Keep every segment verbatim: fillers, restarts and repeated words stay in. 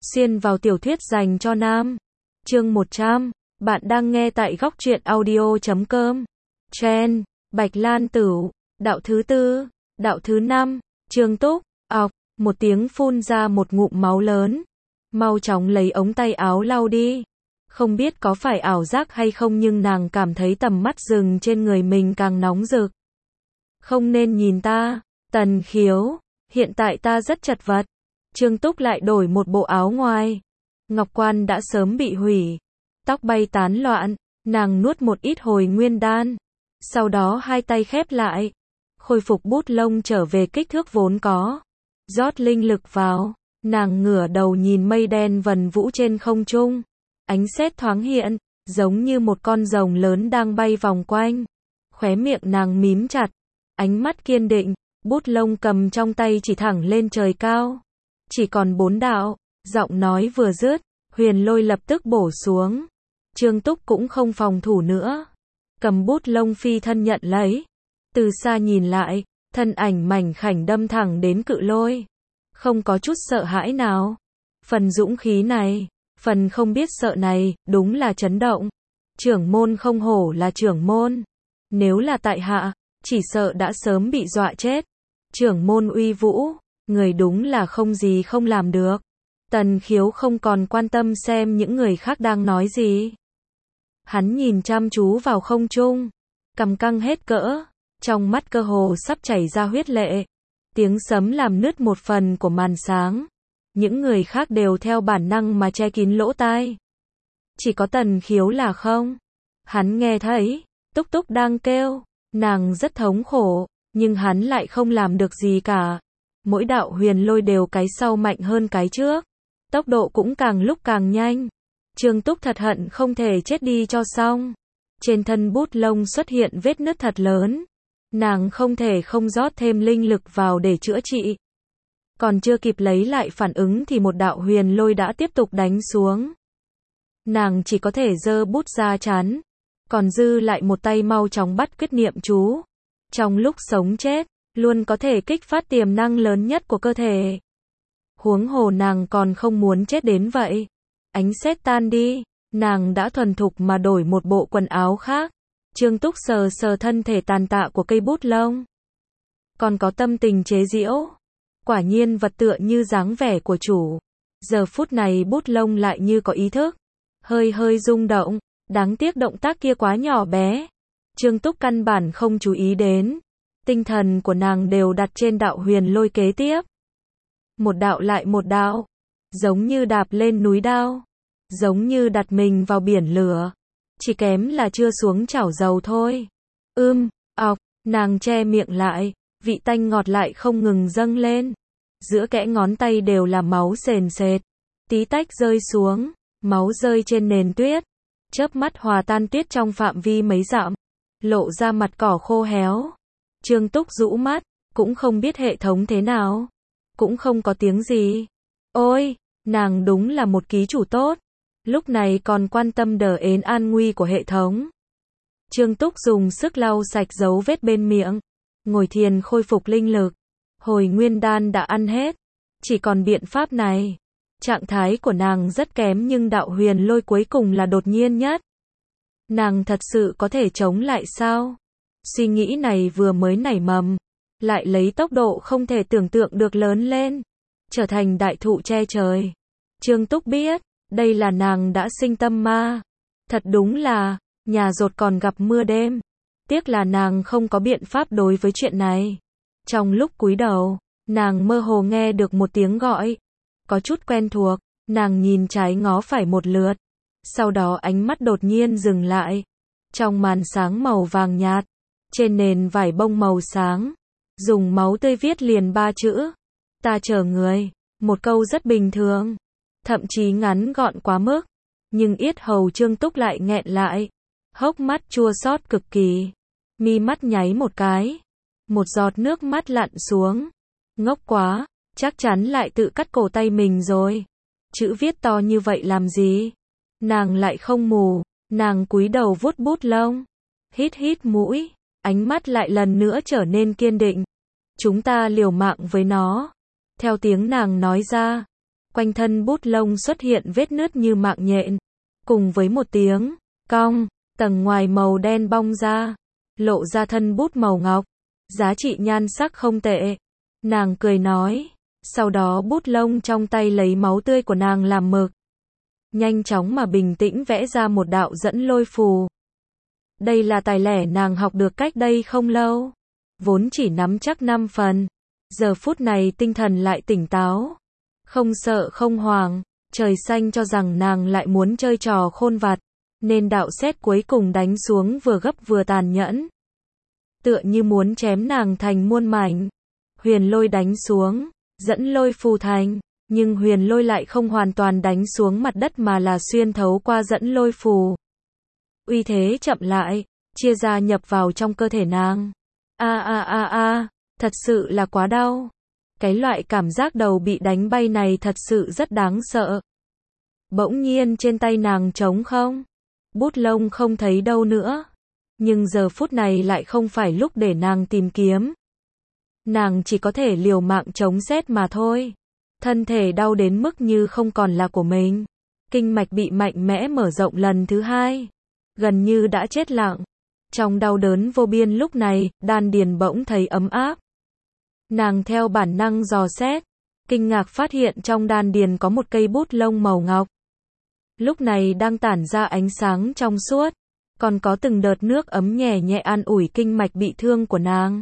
Xuyên vào tiểu thuyết dành cho nam. Chương một trăm. Bạn đang nghe tại góc truyện audio chấm com. Trend, Bạch Lan Tửu, đạo thứ tư, đạo thứ năm, Trương Túc, ọc, một tiếng phun ra một ngụm máu lớn. Mau chóng lấy ống tay áo lau đi. Không biết có phải ảo giác hay không nhưng nàng cảm thấy tầm mắt rừng trên người mình càng nóng rực. Không nên nhìn ta, Tần Khiếu, hiện tại ta rất chật vật. Trương Túc lại đổi một bộ áo ngoài. Ngọc quan đã sớm bị hủy. Tóc bay tán loạn, nàng nuốt một ít hồi nguyên đan. Sau đó hai tay khép lại. Khôi phục bút lông trở về kích thước vốn có. Rót linh lực vào, nàng ngửa đầu nhìn mây đen vần vũ trên không trung. Ánh sét thoáng hiện, giống như một con rồng lớn đang bay vòng quanh. Khóe miệng nàng mím chặt, ánh mắt kiên định, bút lông cầm trong tay chỉ thẳng lên trời cao. Chỉ còn bốn đạo, giọng nói vừa dứt, huyền lôi lập tức bổ xuống. Trương Túc cũng không phòng thủ nữa. Cầm bút lông phi thân nhận lấy. Từ xa nhìn lại, thân ảnh mảnh khảnh đâm thẳng đến cự lôi. Không có chút sợ hãi nào. Phần dũng khí này, phần không biết sợ này, đúng là chấn động. Trưởng môn không hổ là trưởng môn. Nếu là tại hạ, chỉ sợ đã sớm bị dọa chết. Trưởng môn uy vũ, người đúng là không gì không làm được. Tần Khiếu không còn quan tâm xem những người khác đang nói gì. Hắn nhìn chăm chú vào không trung, cằm căng hết cỡ, trong mắt cơ hồ sắp chảy ra huyết lệ. Tiếng sấm làm nứt một phần của màn sáng. Những người khác đều theo bản năng mà che kín lỗ tai. Chỉ có Tần Khiếu là không. Hắn nghe thấy, Túc Túc đang kêu, nàng rất thống khổ, nhưng hắn lại không làm được gì cả. Mỗi đạo huyền lôi đều cái sau mạnh hơn cái trước. Tốc độ cũng càng lúc càng nhanh. Trương Túc thật hận không thể chết đi cho xong. Trên thân bút lông xuất hiện vết nứt thật lớn. Nàng không thể không rót thêm linh lực vào để chữa trị. Còn chưa kịp lấy lại phản ứng thì một đạo huyền lôi đã tiếp tục đánh xuống. Nàng chỉ có thể giơ bút ra chắn. Còn dư lại một tay mau chóng bắt quyết niệm chú. Trong lúc sống chết, luôn có thể kích phát tiềm năng lớn nhất của cơ thể. Huống hồ nàng còn không muốn chết đến vậy. Ánh sét tan đi, nàng đã thuần thục mà đổi một bộ quần áo khác. Trương Túc sờ sờ thân thể tàn tạ của cây bút lông. Còn có tâm tình chế giễu. Quả nhiên vật tựa như dáng vẻ của chủ. Giờ phút này bút lông lại như có ý thức. Hơi hơi rung động, đáng tiếc động tác kia quá nhỏ bé. Trương Túc căn bản không chú ý đến. Tinh thần của nàng đều đặt trên đạo huyền lôi kế tiếp. Một đạo lại một đạo. Giống như đạp lên núi đao. Giống như đặt mình vào biển lửa. Chỉ kém là chưa xuống chảo dầu thôi. Ưm, ọc, nàng che miệng lại. Vị tanh ngọt lại không ngừng dâng lên. Giữa kẽ ngón tay đều là máu sền sệt. Tí tách rơi xuống. Máu rơi trên nền tuyết. Chớp mắt hòa tan tuyết trong phạm vi mấy dặm. Lộ ra mặt cỏ khô héo. Trương Túc rũ mắt. Cũng không biết hệ thống thế nào. Cũng không có tiếng gì. Ôi, nàng đúng là một ký chủ tốt. Lúc này còn quan tâm đờ ến an nguy của hệ thống. Trương Túc dùng sức lau sạch dấu vết bên miệng. Ngồi thiền khôi phục linh lực. Hồi nguyên đan đã ăn hết. Chỉ còn biện pháp này. Trạng thái của nàng rất kém nhưng đạo huyền lôi cuối cùng là đột nhiên nhất. Nàng thật sự có thể chống lại sao? Suy nghĩ này vừa mới nảy mầm. Lại lấy tốc độ không thể tưởng tượng được lớn lên. Trở thành đại thụ che trời. Trương Túc biết. Đây là nàng đã sinh tâm ma. Thật đúng là, nhà dột còn gặp mưa đêm. Tiếc là nàng không có biện pháp đối với chuyện này. Trong lúc cúi đầu, nàng mơ hồ nghe được một tiếng gọi. Có chút quen thuộc, nàng nhìn trái ngó phải một lượt. Sau đó ánh mắt đột nhiên dừng lại. Trong màn sáng màu vàng nhạt, trên nền vải bông màu sáng, dùng máu tươi viết liền ba chữ. Ta chờ người. Một câu rất bình thường. Thậm chí ngắn gọn quá mức. Nhưng yết hầu Trương Túc lại nghẹn lại. Hốc mắt chua xót cực kỳ. Mi mắt nháy một cái. Một giọt nước mắt lặn xuống. Ngốc quá, chắc chắn lại tự cắt cổ tay mình rồi. Chữ viết to như vậy làm gì? Nàng lại không mù. Nàng cúi đầu vuốt bút lông. Hít hít mũi. Ánh mắt lại lần nữa trở nên kiên định. Chúng ta liều mạng với nó. Theo tiếng nàng nói ra. quanh thân bút lông xuất hiện vết nứt như mạng nhện. Cùng với một tiếng cong, tầng ngoài màu đen bong ra, lộ ra thân bút màu ngọc. Giá trị nhan sắc không tệ. Nàng cười nói. Sau đó bút lông trong tay lấy máu tươi của nàng làm mực. Nhanh chóng mà bình tĩnh vẽ ra một đạo dẫn lôi phù. Đây là tài lẻ nàng học được cách đây không lâu. Vốn chỉ nắm chắc năm phần. Giờ phút này tinh thần lại tỉnh táo. Không sợ không hoảng. Trời xanh cho rằng nàng lại muốn chơi trò khôn vặt. Nên đạo sét cuối cùng đánh xuống vừa gấp vừa tàn nhẫn. Tựa như muốn chém nàng thành muôn mảnh. Huyền lôi đánh xuống. Dẫn lôi phù thành. Nhưng huyền lôi lại không hoàn toàn đánh xuống mặt đất mà là xuyên thấu qua dẫn lôi phù. Uy thế chậm lại. Chia ra nhập vào trong cơ thể nàng. A a a a. Thật sự là quá đau. Cái loại cảm giác đầu bị đánh bay này thật sự rất đáng sợ. Bỗng nhiên trên tay nàng trống không. Bút lông không thấy đâu nữa. Nhưng giờ phút này lại không phải lúc để nàng tìm kiếm. Nàng chỉ có thể liều mạng chống sét mà thôi. Thân thể đau đến mức như không còn là của mình. Kinh mạch bị mạnh mẽ mở rộng lần thứ hai. Gần như đã chết lặng. Trong đau đớn vô biên lúc này, đan điền bỗng thấy ấm áp. Nàng theo bản năng dò xét. Kinh ngạc phát hiện trong đan điền có một cây bút lông màu ngọc. Lúc này đang tản ra ánh sáng trong suốt. Còn có từng đợt nước ấm nhẹ nhẹ an ủi kinh mạch bị thương của nàng.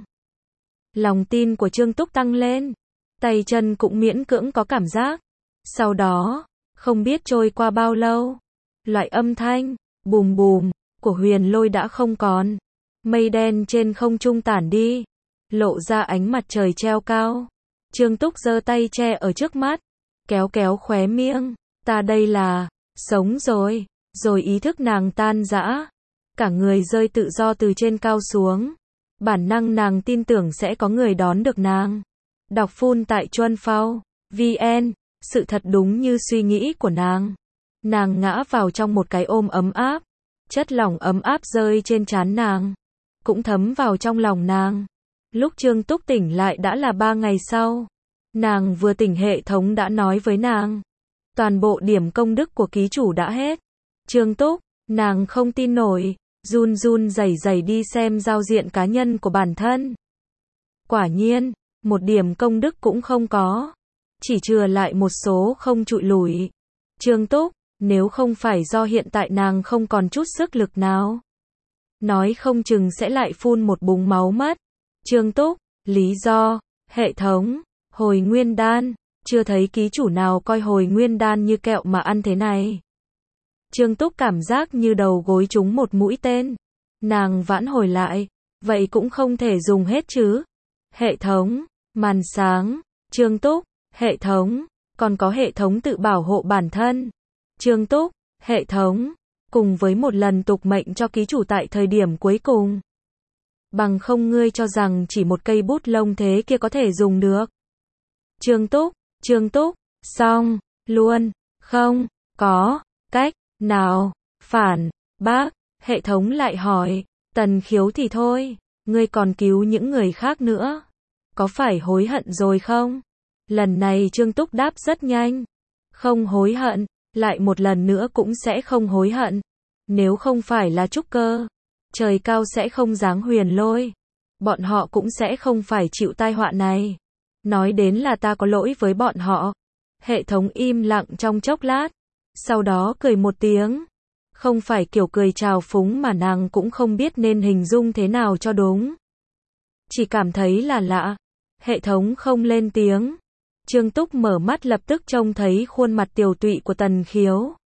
Lòng tin của Trương Túc tăng lên. Tay chân cũng miễn cưỡng có cảm giác. Sau đó, không biết trôi qua bao lâu. Loại âm thanh, bùm bùm, của huyền lôi đã không còn. Mây đen trên không trung tản đi. Lộ ra ánh mặt trời treo cao. Trương Túc giơ tay che ở trước mắt. Kéo kéo khóe miệng. Ta đây là, sống rồi. Rồi ý thức nàng tan rã. Cả người rơi tự do từ trên cao xuống. Bản năng nàng tin tưởng sẽ có người đón được nàng. Đọc phun tại Chuân Phao, vê en, sự thật đúng như suy nghĩ của nàng. Nàng ngã vào trong một cái ôm ấm áp. Chất lỏng ấm áp rơi trên trán nàng. Cũng thấm vào trong lòng nàng. Lúc Trương Túc tỉnh lại đã là ba ngày sau. Nàng vừa tỉnh hệ thống đã nói với nàng. Toàn bộ điểm công đức của ký chủ đã hết. Trương Túc, nàng không tin nổi. Run run rẩy rẩy đi xem giao diện cá nhân của bản thân. Quả nhiên, một điểm công đức cũng không có. Chỉ chừa lại một số không trụi lủi. Trương Túc, nếu không phải do hiện tại nàng không còn chút sức lực nào. Nói không chừng sẽ lại phun một búng máu mất. Trương Túc, lý do, hệ thống, hồi nguyên đan, chưa thấy ký chủ nào coi hồi nguyên đan như kẹo mà ăn thế này. Trương Túc cảm giác như đầu gối trúng một mũi tên. Nàng vãn hồi lại, vậy cũng không thể dùng hết chứ. Hệ thống, màn sáng, Trương Túc, hệ thống, còn có hệ thống tự bảo hộ bản thân. Trương Túc, hệ thống, cùng với một lần tục mệnh cho ký chủ tại thời điểm cuối cùng. Bằng không ngươi cho rằng chỉ một cây bút lông thế kia có thể dùng được. Trương Túc, Trương Túc, xong, luôn, không, có, cách, nào, phản, bác, hệ thống lại hỏi, Tần Khiếu thì thôi, ngươi còn cứu những người khác nữa. Có phải hối hận rồi không? Lần này Trương Túc đáp rất nhanh. Không hối hận, lại một lần nữa cũng sẽ không hối hận. Nếu không phải là trúc cơ, trời cao sẽ không giáng huyền lôi. Bọn họ cũng sẽ không phải chịu tai họa này. Nói đến là ta có lỗi với bọn họ. Hệ thống im lặng trong chốc lát. Sau đó cười một tiếng. Không phải kiểu cười trào phúng mà nàng cũng không biết nên hình dung thế nào cho đúng. Chỉ cảm thấy là lạ. Hệ thống không lên tiếng. Trương Túc mở mắt lập tức trông thấy khuôn mặt tiều tụy của Tần Khiếu.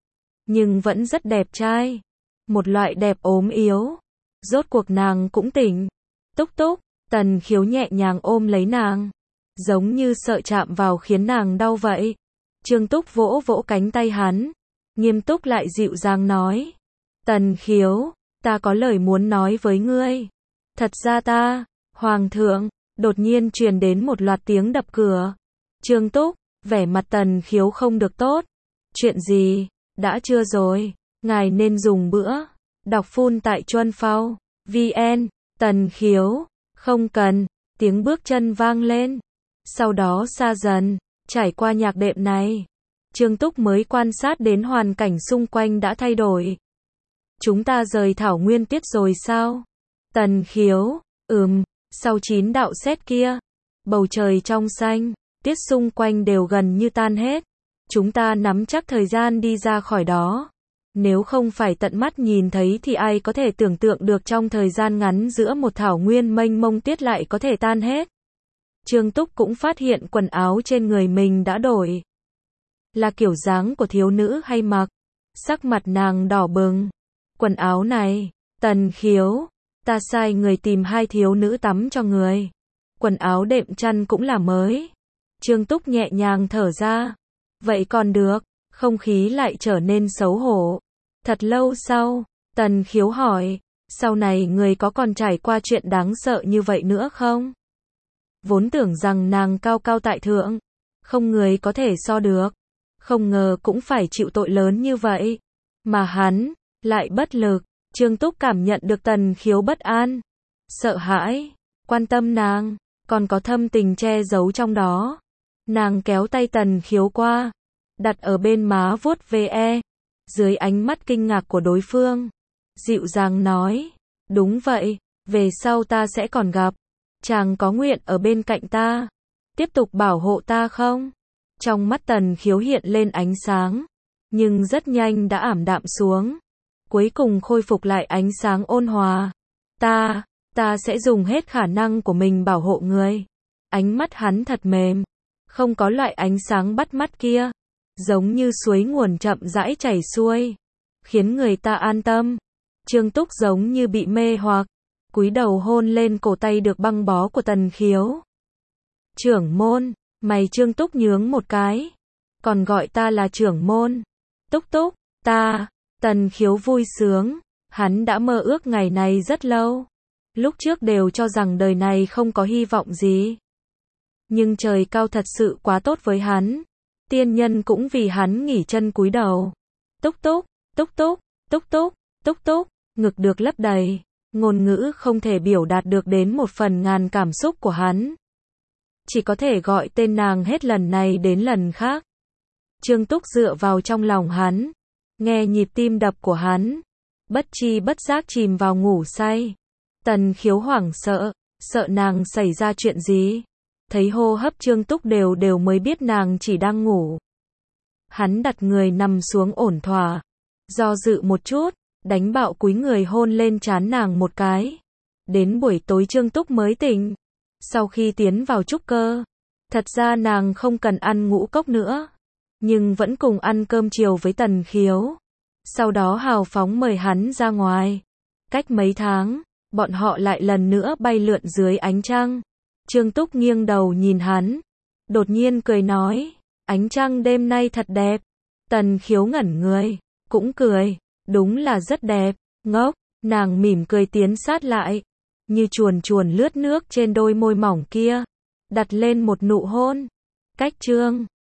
Nhưng vẫn rất đẹp trai. Một loại đẹp ốm yếu. Rốt cuộc nàng cũng tỉnh. Túc Túc, Tần Khiếu nhẹ nhàng ôm lấy nàng. Giống như sợ chạm vào khiến nàng đau vậy. Trương Túc vỗ vỗ cánh tay hắn. Nghiêm túc lại dịu dàng nói. Tần Khiếu, ta có lời muốn nói với ngươi. Thật ra ta, Hoàng thượng, đột nhiên truyền đến một loạt tiếng đập cửa. Trương Túc, vẻ mặt Tần Khiếu không được tốt. Chuyện gì? Đã trưa rồi, ngài nên dùng bữa. Đọc phun tại Chuân Phao, vê en, Tần Khiếu, không cần, tiếng bước chân vang lên. Sau đó xa dần, Trải qua nhạc đệm này, Trương Túc mới quan sát đến hoàn cảnh xung quanh đã thay đổi. Chúng ta rời thảo nguyên tiết rồi sao? Tần Khiếu, ừm, sau chín đạo sét kia, bầu trời trong xanh, tiết xung quanh đều gần như tan hết. Chúng ta nắm chắc thời gian đi ra khỏi đó. Nếu không phải tận mắt nhìn thấy thì ai có thể tưởng tượng được trong thời gian ngắn giữa một thảo nguyên mênh mông tiết lại có thể tan hết. Trương Túc cũng phát hiện quần áo trên người mình đã đổi. Là kiểu dáng của thiếu nữ hay mặc? Sắc mặt nàng đỏ bừng. Quần áo này, Tần Khiếu, ta sai người tìm hai thiếu nữ tắm cho người. Quần áo đệm chăn cũng là mới. Trương Túc nhẹ nhàng thở ra. Vậy còn được, không khí lại trở nên xấu hổ. Thật lâu sau, Tần Khiếu hỏi, sau này người có còn trải qua chuyện đáng sợ như vậy nữa không? Vốn tưởng rằng nàng cao cao tại thượng, không người có thể so được. Không ngờ cũng phải chịu tội lớn như vậy. Mà hắn, lại bất lực. Trương Túc cảm nhận được Tần Khiếu bất an, sợ hãi, quan tâm nàng, còn có thâm tình che giấu trong đó. Nàng kéo tay Tần Khiếu qua, đặt ở bên má vuốt ve. Dưới ánh mắt kinh ngạc của đối phương, dịu dàng nói, đúng vậy, về sau ta sẽ còn gặp. Chàng có nguyện ở bên cạnh ta, tiếp tục bảo hộ ta không? Trong mắt Tần Khiếu hiện lên ánh sáng, nhưng rất nhanh đã ảm đạm xuống. Cuối cùng khôi phục lại ánh sáng ôn hòa. Ta, ta sẽ dùng hết khả năng của mình bảo hộ người. Ánh mắt hắn thật mềm, không có loại ánh sáng bắt mắt kia, giống như suối nguồn chậm rãi chảy xuôi, khiến người ta an tâm. Trương Túc giống như bị mê hoặc, cúi đầu hôn lên cổ tay được băng bó của Tần Khiếu. Trưởng môn, mày Trương Túc nhướng một cái, còn gọi ta là trưởng môn. Túc Túc, ta, Tần Khiếu vui sướng, hắn đã mơ ước ngày này rất lâu. Lúc trước đều cho rằng đời này không có hy vọng gì. Nhưng trời cao thật sự quá tốt với hắn. Tiên nhân cũng vì hắn nghỉ chân cúi đầu. Túc Túc, Túc Túc, Túc Túc, Túc Túc, ngực được lấp đầy. Ngôn ngữ không thể biểu đạt được đến một phần ngàn cảm xúc của hắn. Chỉ có thể gọi tên nàng hết lần này đến lần khác. Trương Túc dựa vào trong lòng hắn, nghe nhịp tim đập của hắn, bất chi bất giác chìm vào ngủ say. Tần Khiếu hoảng sợ, sợ nàng xảy ra chuyện gì. Thấy hô hấp Trương Túc đều đều mới biết nàng chỉ đang ngủ. Hắn đặt người nằm xuống ổn thỏa, do dự một chút, đánh bạo cúi người hôn lên trán nàng một cái. Đến buổi tối Trương Túc mới tỉnh. Sau khi tiến vào trúc cơ, thật ra nàng không cần ăn ngũ cốc nữa, nhưng vẫn cùng ăn cơm chiều với Tần Khiếu. Sau đó hào phóng mời hắn ra ngoài. Cách mấy tháng, bọn họ lại lần nữa bay lượn dưới ánh trăng. Trương Túc nghiêng đầu nhìn hắn, đột nhiên cười nói, ánh trăng đêm nay thật đẹp. Tần Khiếu ngẩn người, cũng cười, đúng là rất đẹp. Ngốc, nàng mỉm cười tiến sát lại, như chuồn chuồn lướt nước trên đôi môi mỏng kia, đặt lên một nụ hôn. Cách chương